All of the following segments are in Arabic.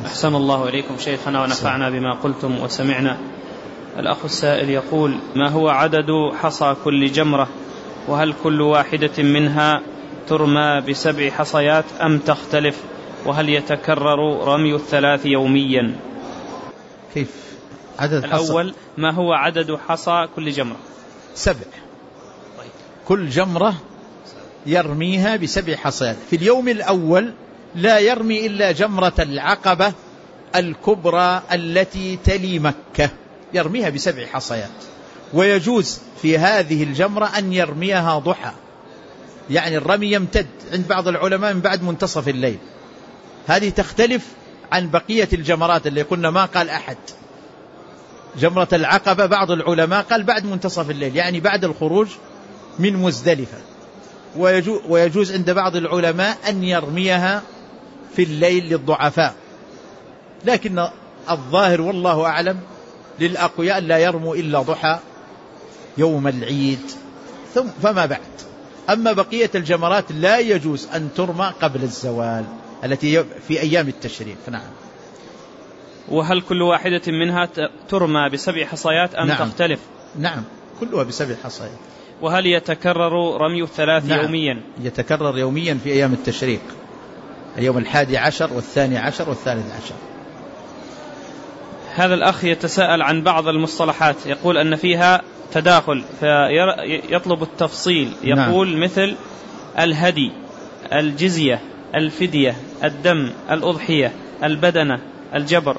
أحسن الله إليكم شيخنا ونفعنا بما قلتم وسمعنا. الأخ السائل يقول: ما هو عدد حصى كل جمرة؟ وهل كل واحدة منها ترمى ب7 حصيات أم تختلف؟ وهل يتكرر رمي 3 يوميا؟ كيف عدد الأول: ما هو عدد حصى كل جمرة؟ 7. كل جمرة يرميها ب7 حصيات. في اليوم الأول لا يرمي إلا جمرة العقبة الكبرى التي تلي مكة، يرميها ب7 حصيات. ويجوز في هذه الجمرة أن يرميها ضحى، يعني الرمي يمتد عند بعض العلماء من بعد منتصف الليل. هذه تختلف عن بقية الجمرات اللي قلنا ما قال أحد. جمرة العقبة بعض العلماء قال بعد منتصف الليل، يعني بعد الخروج من مزدلفة. ويجوز عند بعض العلماء أن يرميها في الليل للضعفاء، لكن الظاهر والله أعلم للأقوياء لا يرموا إلا ضحى يوم العيد فما بعد. أما بقية الجمرات لا يجوز أن ترمى قبل الزوال التي في أيام التشريق. نعم. وهل كل واحدة منها ترمى ب7 حصيات أم تختلف؟ نعم، كلها ب7 حصيات. وهل يتكرر رمي 3 يوميا؟ يتكرر يوميا في أيام التشريق، اليوم 11 و12 و13. هذا الأخ يتساءل عن بعض المصطلحات، يقول أن فيها تداخل فيطلب التفصيل. يقول مثل الهدي، الجزية، الفدية، الدم، الأضحية، البدنة، الجبر.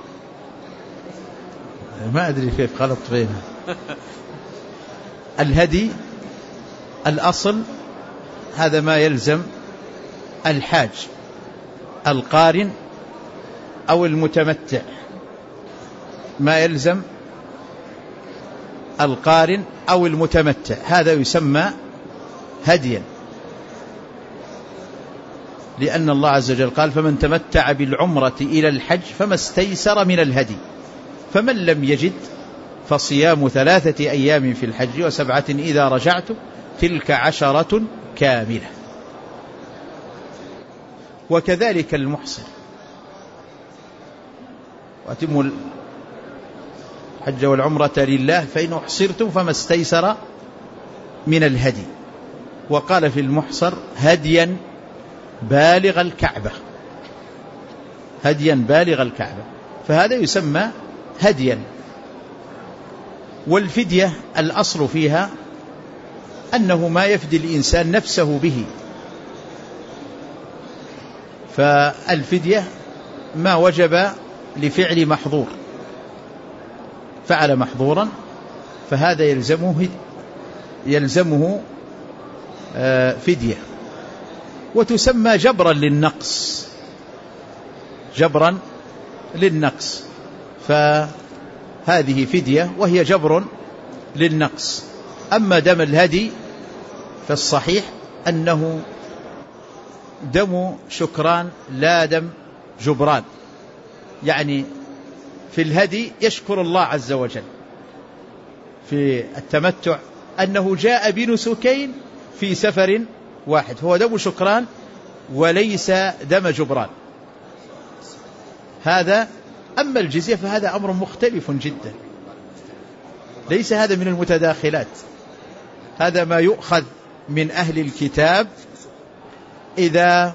ما أدري كيف غلط بينها. الهدي الأصل هذا ما يلزم الحاج القارن أو المتمتع، ما يلزم القارن أو المتمتع، هذا يسمى هديا، لأن الله عز وجل قال: فمن تمتع بالعمرة إلى الحج فما استيسر من الهدي، فمن لم يجد فصيام 3 أيام في الحج و7 إذا رجعت تلك 10 كاملة. وكذلك المحصر: وأتموا الحج والعمرة لله فإن أحصرتم فما استيسر من الهدي. وقال في المحصر: هديا بالغ الكعبة، هديا بالغ الكعبة، فهذا يسمى هديا. والفدية الأصل فيها أنه ما يفدي الإنسان نفسه به، فالفدية ما وجب لفعل محظور، فعل محظورا فهذا يلزمه فدية. وتسمى جبرا للنقص، جبرا للنقص، فهذه فدية وهي جبر للنقص. أما دم الهدي فالصحيح أنه دم شكران لا دم جبران، يعني في الهدي يشكر الله عز وجل، في التمتع أنه جاء بنسكين في سفر واحد، هو دم شكران وليس دم جبران هذا. أما الجزية فهذا أمر مختلف جدا، ليس هذا من المتداخلات، هذا ما يؤخذ من أهل الكتاب إذا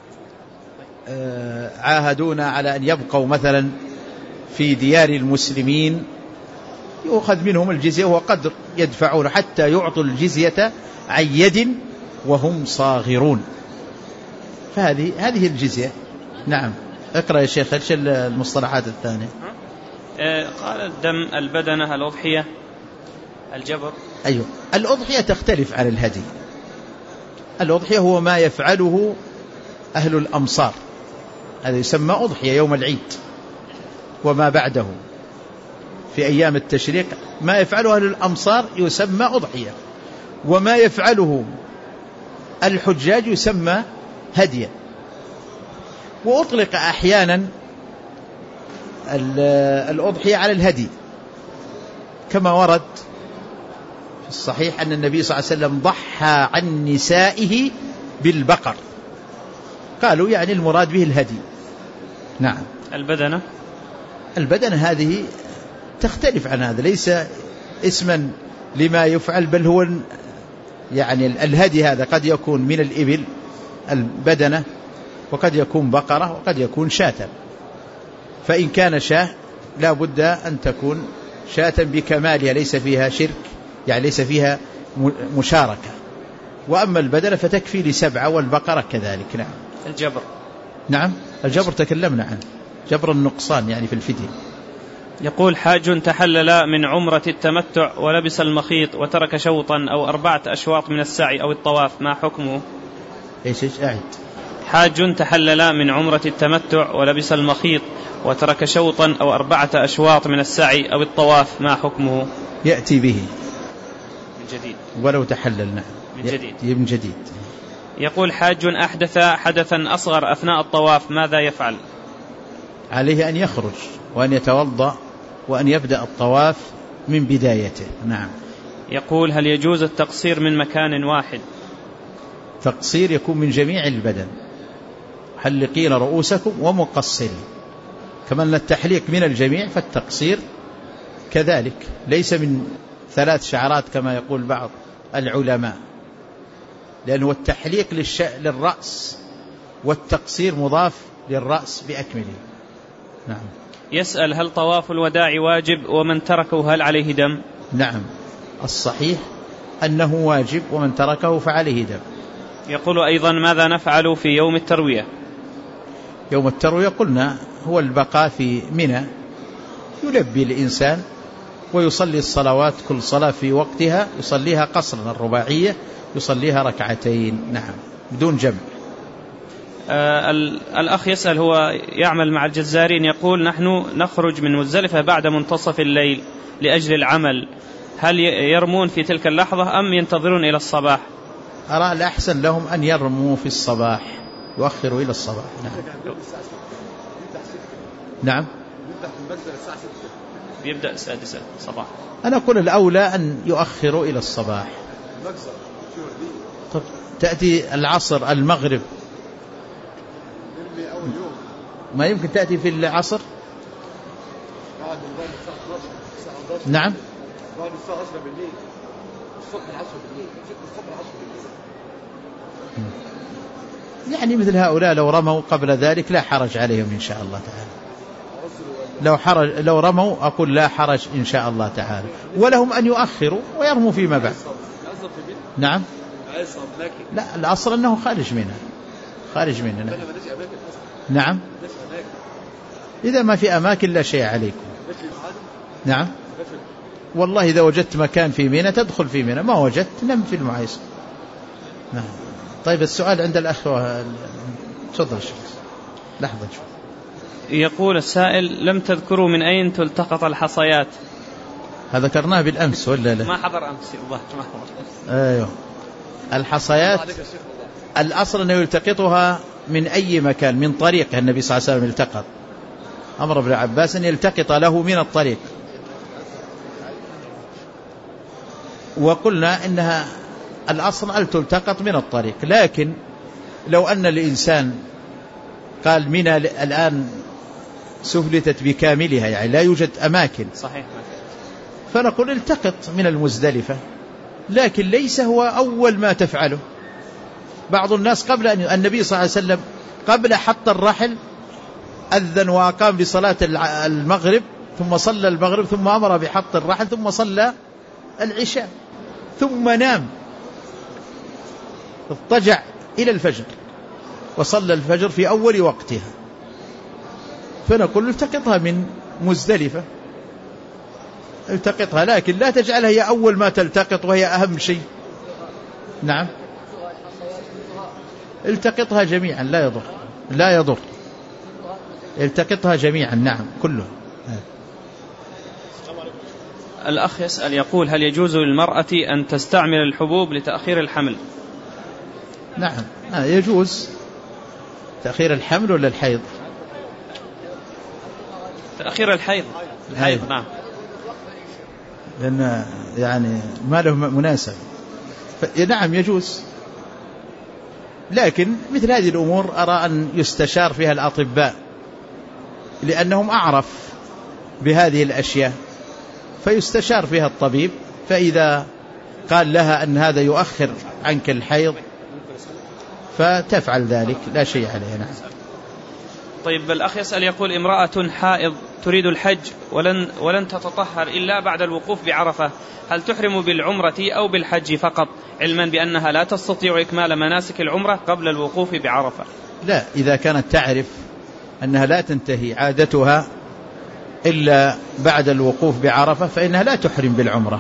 عاهدونا على أن يبقوا مثلا في ديار المسلمين، يؤخذ منهم الجزية وهو قدر يدفعون حتى يعطوا الجزية عن يد وهم صاغرون، فهذه الجزية. نعم. اقرأ يا شيخ ايش المصطلحات الثانية؟ قال الدم، البدنة، الأضحية، الجبر. أيوة. الأضحية تختلف عن الهدي. الأضحية هو ما يفعله أهل الأمصار، هذا يسمى أضحية يوم العيد وما بعده في أيام التشريق، ما يفعله أهل الأمصار يسمى أضحية، وما يفعله الحجاج يسمى هديا. وأطلق أحيانا الأضحية على الهدي، كما ورد في الصحيح أن النبي صلى الله عليه وسلم ضحى عن نسائه بالبقر، قالوا يعني المراد به الهدي. نعم. البدنة هذه تختلف عن هذا، ليس اسما لما يفعل، بل هو يعني الهدي هذا قد يكون من الإبل البدنة، وقد يكون بقرة، وقد يكون شاة. فإن كان شاة لا بد أن تكون شاة بكمالها، ليس فيها شرك، يعني ليس فيها مشاركة. وأما البدنة فتكفي ل7، والبقرة كذلك. نعم. الجبر. نعم الجبر تكلمنا عنه، جبر النقصان يعني في الفدية. يقول حاج تحلل من عمرة التمتع ولبس المخيط وترك شوطا أو 4 أشواط من السعي أو الطواف، ما حكمه؟ إيش أعد. حاج تحلل من عمرة التمتع ولبس المخيط وترك شوطا أو 4 أشواط من السعي أو الطواف، ما حكمه؟ يأتي به من جديد ولو تحلل. نعم من جديد. يقول حاج أحدث حدثا أصغر أثناء الطواف، ماذا يفعل؟ عليه أن يخرج وأن يتوضأ وأن يبدأ الطواف من بدايته. نعم. يقول هل يجوز التقصير من مكان واحد؟ تقصير يكون من جميع البدن، حلقين رؤوسكم ومقصرين، كما أن التحليق من الجميع فالتقصير كذلك، ليس من 3 شعرات كما يقول بعض العلماء، لأنه التحليق للرأس، والتقصير مضاف للرأس بأكمله. نعم. يسأل هل طواف الوداع واجب، ومن تركه هل عليه دم؟ نعم الصحيح أنه واجب، ومن تركه فعليه دم. يقول أيضا ماذا نفعل في يوم التروية؟ يوم التروية قلنا هو البقاء في منى، يلبي الإنسان ويصلي الصلوات، كل صلاة في وقتها يصليها قصرا، الرباعية يصليها 2. نعم بدون جمع. الأخ يسأل، هو يعمل مع الجزارين، يقول نحن نخرج من مزدلفة بعد منتصف الليل لأجل العمل، هل يرمون في تلك اللحظة أم ينتظرون إلى الصباح؟ أرى الأحسن لهم أن يرموا في الصباح، يؤخروا إلى الصباح. نعم يبدأ السادسة صباح. أنا أقول الأولى أن يؤخروا إلى الصباح. طب تأتي العصر المغرب، ما يمكن تأتي في العصر. نعم يعني مثل هؤلاء لو رموا قبل ذلك لا حرج عليهم إن شاء الله تعالى. لو رموا أقول لا حرج إن شاء الله تعالى، ولهم أن يؤخروا ويرموا فيما بعد. نعم لا الأصل أنه خارج منها. نعم إذا ما في أماكن لا شيء عليكم. نعم والله إذا وجدت مكان في منى تدخل في منى، ما وجدت نم في المعايسة. نعم. طيب السؤال عند الأخ، تفضل لحظة. يقول السائل لم تذكروا من أين تلتقط الحصيات؟ هذا ذكرناه بالأمس ولا لا؟ ما حضر أمس الظاهر. أيوه الحصيات الأصل أنه يلتقطها من أي مكان، من طريق النبي صلى الله عليه وسلم التقط، أمر ابن عباس أن يلتقط له من الطريق، وقلنا إنها الأصل أن تلتقط من الطريق. لكن لو أن الإنسان قال منى الآن سفلتت بكاملها، يعني لا يوجد أماكن، صحيح، فنقول التقط من المزدلفة، لكن ليس هو أول ما تفعله. بعض الناس قبل أن النبي صلى الله عليه وسلم قبل حط الرحل أذن وأقام بصلاة المغرب، ثم صلى المغرب، ثم أمر بحط الرحل، ثم صلى العشاء، ثم نام، اضطجع إلى الفجر وصلى الفجر في أول وقتها. فنقول التقطها من مزدلفة، التقطها، لكن لا تجعلها هي أول ما تلتقط وهي أهم شيء. نعم التقطها جميعا لا يضر التقطها جميعا. نعم كلها. الأخ يسأل يقول هل يجوز للمرأة أن تستعمل الحبوب لتأخير الحمل؟ نعم يجوز. تأخير الحمل ولا الحيض؟ تأخير الحيض. نعم، لأن يعني ما له مناسب. نعم يجوز، لكن مثل هذه الأمور أرى أن يستشار فيها الأطباء، لأنهم أعرف بهذه الأشياء، فيستشار فيها الطبيب، فإذا قال لها أن هذا يؤخر عنك الحيض فتفعل ذلك، لا شيء عليها. نعم. طيب الأخ يسأل يقول امرأة حائض تريد الحج ولن تتطهر إلا بعد الوقوف بعرفة، هل تحرم بالعمرة أو بالحج فقط، علما بأنها لا تستطيع إكمال مناسك العمرة قبل الوقوف بعرفة؟ لا، إذا كانت تعرف أنها لا تنتهي عادتها إلا بعد الوقوف بعرفة فإنها لا تحرم بالعمرة،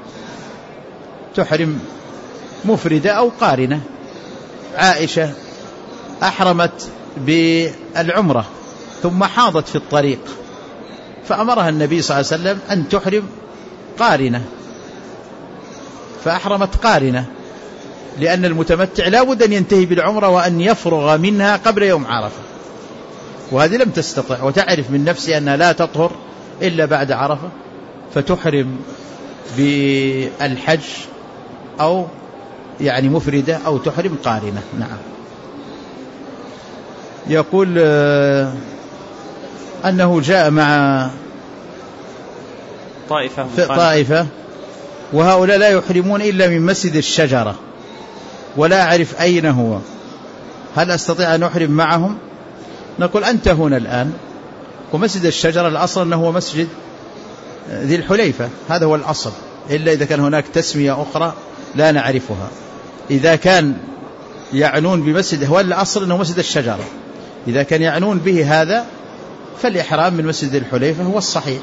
تحرم مفردة أو قارنة. عائشة أحرمت بالعمرة ثم حاضت في الطريق، فأمرها النبي صلى الله عليه وسلم أن تحرم قارنة، فأحرمت قارنة، لأن المتمتع لا بد أن ينتهي بالعمرة وأن يفرغ منها قبل يوم عرفة، وهذه لم تستطع وتعرف من نفسها أنها لا تطهر إلا بعد عرفة، فتحرم بالحج أو يعني مفردة أو تحرم قارنة. نعم. يقول أنه جاء مع طائفة وهؤلاء لا يحرمون إلا من مسجد الشجرة ولا أعرف أين هو، هل أستطيع أن أحرم معهم؟ نقول أنت هنا الآن، ومسجد الشجرة الأصل أنه هو مسجد ذي الحليفة، هذا هو الأصل، إلا إذا كان هناك تسمية أخرى لا نعرفها. إذا كان يعنون بمسجد، هو الأصل أنه مسجد الشجرة، إذا كان يعنون به هذا فالإحرام من مسجد الحليفة هو الصحيح،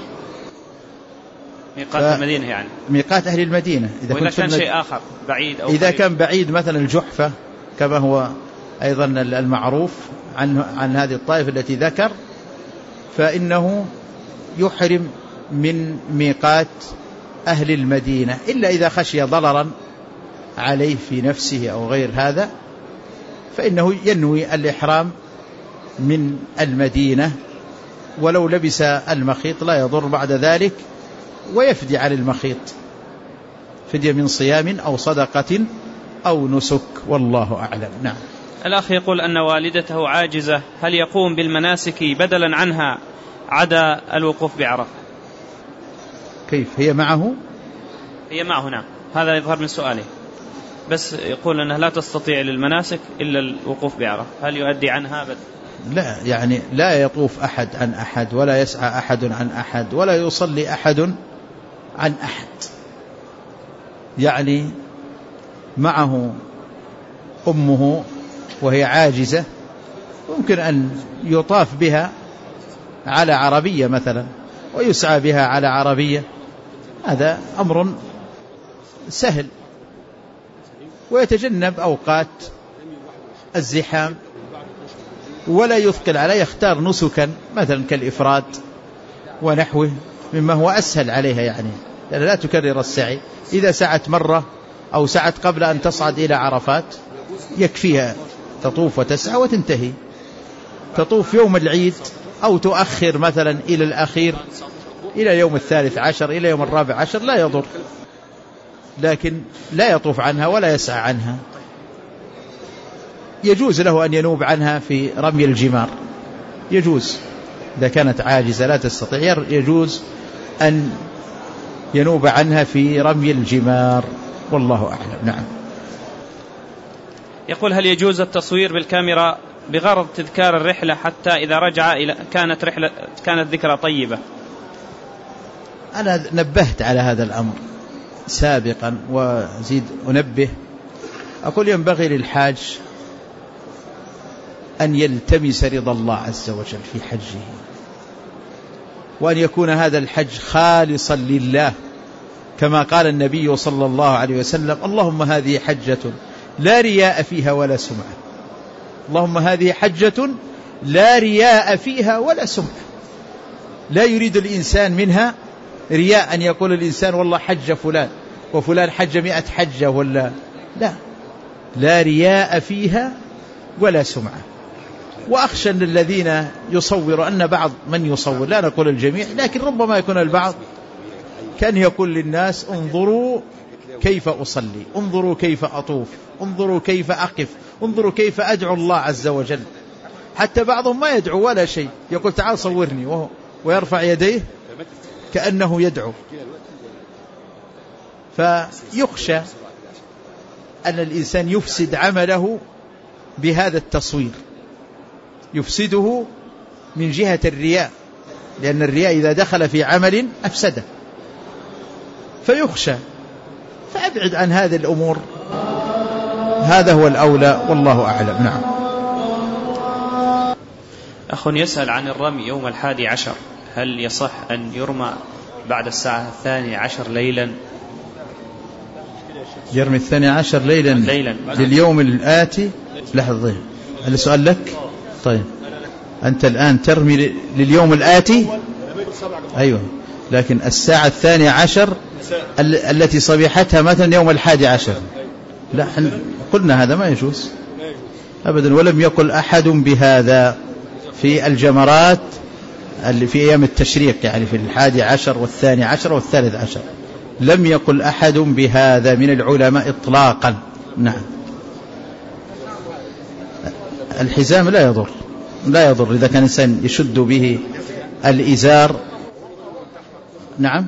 ميقات المدينة يعني ميقات أهل المدينة. إذا كان شيء آخر بعيد أو إذا كان بعيد مثلا الجحفة كما هو أيضا المعروف عن هذه الطائفة التي ذكر، فإنه يحرم من ميقات أهل المدينة، إلا إذا خشي ضررا عليه في نفسه أو غير هذا، فإنه ينوي الإحرام من المدينة، ولو لبس المخيط لا يضر بعد ذلك، ويفدي عن المخيط فدية من صيام أو صدقة أو نسك، والله أعلم. نعم. الأخ يقول أن والدته عاجزة، هل يقوم بالمناسك بدلا عنها عدا الوقوف بعرفة؟ كيف هي معه؟ هي معه، نعم، هذا يظهر من سؤاله، بس يقول أنها لا تستطيع للمناسك إلا الوقوف بعرفة، هل يؤدي عنها بدل؟ لا، يعني لا يطوف أحد عن أحد، ولا يسعى أحد عن أحد، ولا يصلي أحد عن أحد، يعني معه أمه وهي عاجزة، ممكن أن يطاف بها على عربية مثلا ويسعى بها على عربية، هذا أمر سهل، ويتجنب أوقات الزحام ولا يثقل عليه، يختار نسكا مثلا كالإفراد ونحوه مما هو أسهل عليها، يعني لأنها لا تكرر السعي، إذا سعت مرة أو سعت قبل أن تصعد إلى عرفات يكفيها تطوف وتسعى وتنتهي. تطوف يوم العيد أو تؤخر مثلا إلى الأخير إلى يوم 13 إلى يوم 14 لا يضر، لكن لا يطوف عنها ولا يسعى عنها. يجوز له أن ينوب عنها في رمي الجمار، يجوز إذا كانت عاجزة لا تستطيع، يجوز أن ينوب عنها في رمي الجمار، والله أعلم. نعم. يقول هل يجوز التصوير بالكاميرا بغرض تذكار الرحلة حتى إذا رجع إلى كانت ذكرى طيبة؟ أنا نبهت على هذا الأمر سابقا وزيد أنبه، أقول ينبغي للحاج أن يلتمس رضا الله عز وجل في حجه، وأن يكون هذا الحج خالصا لله، كما قال النبي صلى الله عليه وسلم: اللهم هذه حجة لا رياء فيها ولا سمعة، اللهم هذه حجة لا رياء فيها ولا سمعة. لا يريد الإنسان منها رياء، أن يقول الإنسان والله حج فلان وفلان حج 100 حجة ولا لا رياء فيها ولا سمعة. وأخشى أن الذين يصوروا، أن بعض من يصور، لا نقول الجميع، لكن ربما يكون البعض كان يقول للناس: انظروا كيف أصلي، انظروا كيف أطوف، انظروا كيف أقف، انظروا كيف أدعو الله عز وجل. حتى بعضهم ما يدعو ولا شيء، يقول تعال صورني ويرفع يديه كأنه يدعو. فيخشى أن الإنسان يفسد عمله بهذا التصوير، يفسده من جهة الرياء، لأن الرياء إذا دخل في عمل أفسده، فيخشى، فأبعد عن هذه الأمور، هذا هو الأولى والله أعلم. نعم. أخ يسأل عن الرمي يوم 11، هل يصح أن يرمى بعد الساعة 12 ليلا؟ يرمي 12 ليلا لليوم الآتي. لحظة، هل السؤال لك؟ طيب أنت الآن ترمي لليوم الآتي؟ أيوة، لكن الساعة 12 التي صبيحتها مثلا يوم 11، لا قلنا هذا ما يجوز أبدا، ولم يقل أحد بهذا في الجمرات اللي في أيام التشريق، يعني في 11 و12 و13، لم يقل أحد بهذا من العلماء إطلاقا. نعم. الحزام لا يضر إذا كان الإنسان يشد به الإزار. نعم،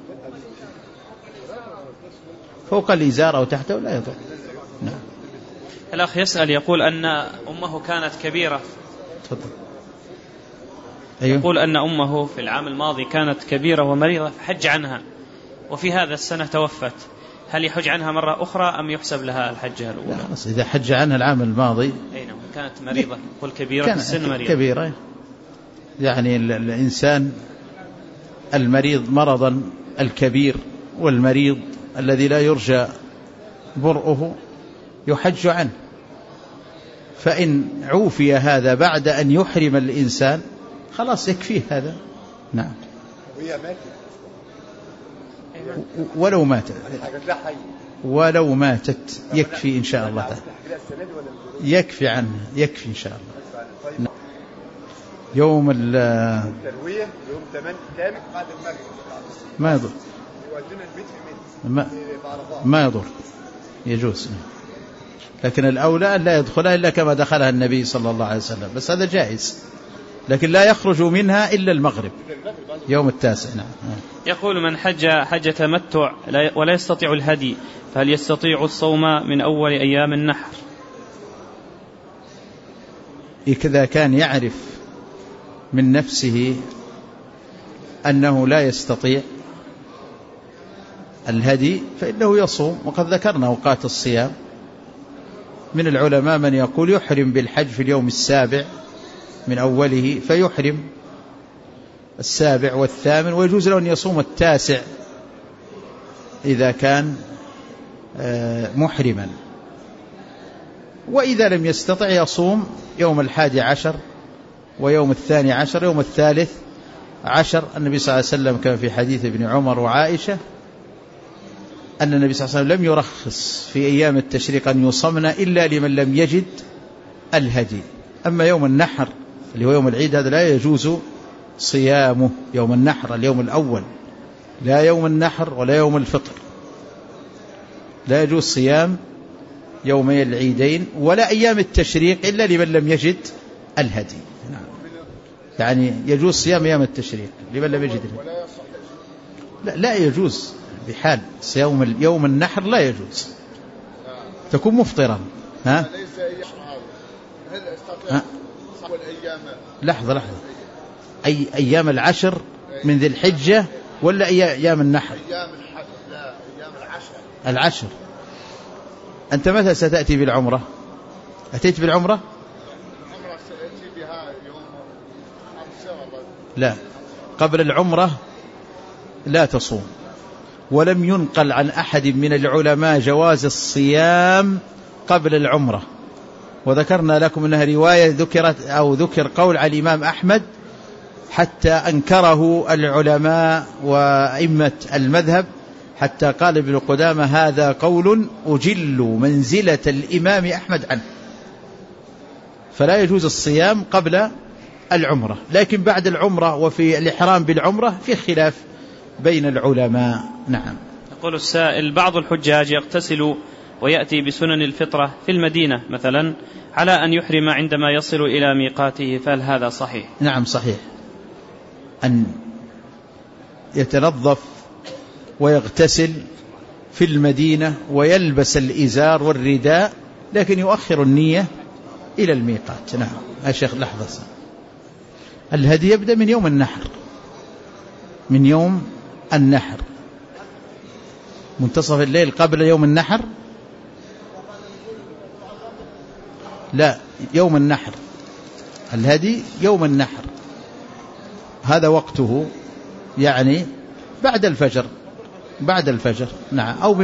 فوق الإزار أو تحته لا يضر. نعم. الأخ يسأل يقول أن أمه كانت كبيرة. تفضل. أيوه. يقول أن أمه في العام الماضي كانت كبيرة ومريضة فحج عنها، وفي هذا السنة توفت، هل يحج عنها مرة أخرى أم يحسب لها الحجة الأولى؟ لا، إذا حج عنها العام الماضي. أي نعم، كانت مريضة، قل كبيرة في السن مريضة. كبيرة، يعني الإنسان المريض مرضا الكبير والمريض الذي لا يرجى برؤه يحج عنه، فإن عوفي هذا بعد أن يحرم الإنسان خلاص يكفيه هذا. نعم. ولو ماتت يكفي إن شاء الله تعالى، يكفي عنه، يكفي إن شاء الله. يوم التروية يوم 8 بعد المغرب ما يضر، ما يضر، يجوز، لكن الأولى أن لا يدخلها إلا كما دخلها النبي صلى الله عليه وسلم، بس هذا جائز، لكن لا يخرج منها إلا المغرب يوم 9. نعم. يقول من حج تمتع ولا يستطيع الهدي، فهل يستطيع الصوم من أول أيام النحر؟ إذا كان يعرف من نفسه أنه لا يستطيع الهدي فإنه يصوم، وقد ذكرنا أوقات الصيام. من العلماء من يقول يحرم بالحج في اليوم 7 من أوله، فيحرم 7 و8، ويجوز له أن يصوم 9 إذا كان محرما، وإذا لم يستطع يصوم يوم 11 ويوم 12 يوم 13. النبي صلى الله عليه وسلم كان في حديث ابن عمر وعائشة أن النبي صلى الله عليه وسلم لم يرخص في أيام التشريق أن يصمن إلا لمن لم يجد الهدي. أما يوم النحر اللي هو يوم العيد هذا لا يجوز صيامه، يوم النحر اليوم الأول، لا يوم النحر ولا يوم الفطر، لا يجوز صيام يومي العيدين ولا أيام التشريق إلا لمن لم يجد الهدي. نعم. يعني يجوز صيام أيام التشريق لمن لم يجد الهدي. لا يجوز بحال، صيام يوم النحر لا يجوز، تكون مفطرا. لحظة، أيام العشر من ذي الحجة ولا أيام النحر؟ أيام العشر. أنت متى ستأتي بالعمرة؟ أتيت بالعمرة؟ سأتي بها يوم 5. لا، قبل العمرة لا تصوم، ولم ينقل عن أحد من العلماء جواز الصيام قبل العمرة، وذكرنا لكم أنها رواية ذكر قول على الإمام أحمد حتى أنكره العلماء وأئمة المذهب، حتى قال ابن قدامة هذا قول أجل منزلة الإمام أحمد عنه، فلا يجوز الصيام قبل العمرة، لكن بعد العمرة وفي الإحرام بالعمرة في خلاف بين العلماء. نعم. يقول السائل بعض الحجاج يغتسل ويأتي بسنن الفطرة في المدينة مثلا على أن يحرم عندما يصل إلى ميقاته، فهل هذا صحيح؟ نعم صحيح، أن يتنظف ويغتسل في المدينة ويلبس الإزار والرداء، لكن يؤخر النية إلى الميقات. نعم يا شيخ لحظة، الهدي يبدأ من يوم النحر، من يوم النحر، منتصف الليل قبل يوم النحر، لا يوم النحر، الهدي يوم النحر هذا وقته، يعني بعد الفجر، بعد الفجر. نعم، أو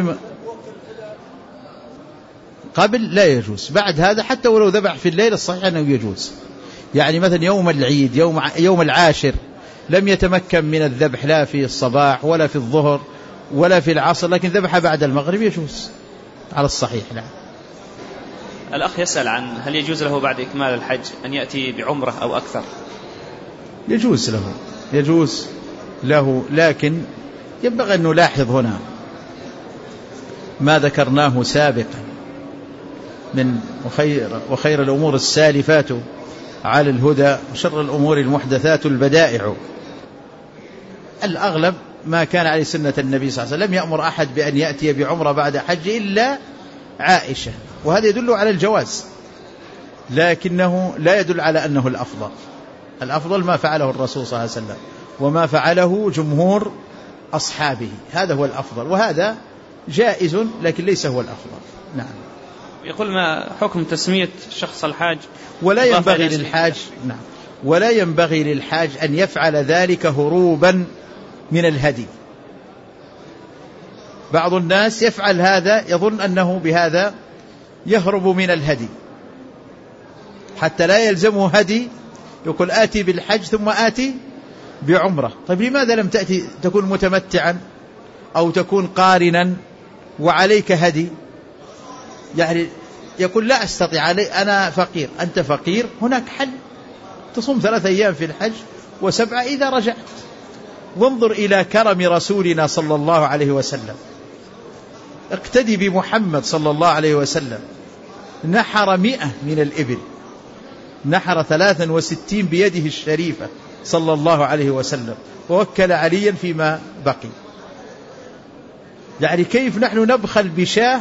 قبل لا يجوز، بعد هذا حتى ولو ذبح في الليل الصحيح أنه يجوز. يعني مثلا يوم العيد، يوم العاشر لم يتمكن من الذبح لا في الصباح ولا في الظهر ولا في العصر، لكن ذبح بعد المغرب يجوز على الصحيح. نعم. الأخ يسأل عن هل يجوز له بعد إكمال الحج أن يأتي بعمرة أو أكثر؟ يجوز له، يجوز له، لكن ينبغي أن نلاحظ هنا ما ذكرناه سابقا من وخير الأمور السالفات على الهدى وشر الأمور المحدثات البدائع. الأغلب ما كان عليه سنة النبي صلى الله عليه وسلم، لم يأمر أحد بأن يأتي بعمرة بعد حج إلا عائشة، وهذا يدل على الجواز، لكنه لا يدل على أنه الأفضل. الأفضل ما فعله الرسول صلى الله عليه وسلم وما فعله جمهور أصحابه، هذا هو الأفضل، وهذا جائز لكن ليس هو الأفضل. نعم. يقول ما حكم تسمية شخص الحاج؟ ولا ينبغي للحاج، نعم، ولا ينبغي للحاج أن يفعل ذلك هروبا من الهدي. بعض الناس يفعل هذا يظن أنه بهذا يهرب من الهدي حتى لا يلزمه هدي، يقول آتي بالحج ثم آتي بعمرة. طيب لماذا لم تأتي تكون متمتعا أو تكون قارنا وعليك هدي؟ يعني يقول لا أستطيع، أنا فقير. أنت فقير، هناك حل، تصوم 3 أيام في الحج و7 إذا رجعت. وانظر إلى كرم رسولنا صلى الله عليه وسلم، اقتدي بمحمد صلى الله عليه وسلم، نحر 100 من الإبل، نحر 63 بيده الشريفة صلى الله عليه وسلم، ووكل عليا فيما بقي. يعني كيف نحن نبخل بشاة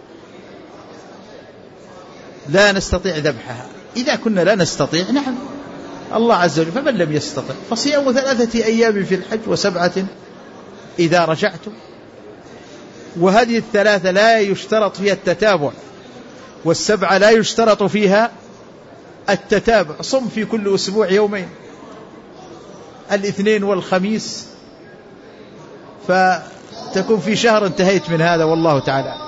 لا نستطيع ذبحها؟ إذا كنا لا نستطيع، نعم، الله عز وجل فمن لم يستطع فصيام 3 أيام في الحج و7 إذا رجعتم. وهذه 3 لا يشترط فيها التتابع، و7 لا يشترط فيها التتابع. صم في كل أسبوع يومين، الاثنين والخميس، فتكون في شهر انتهيت من هذا، والله تعالى.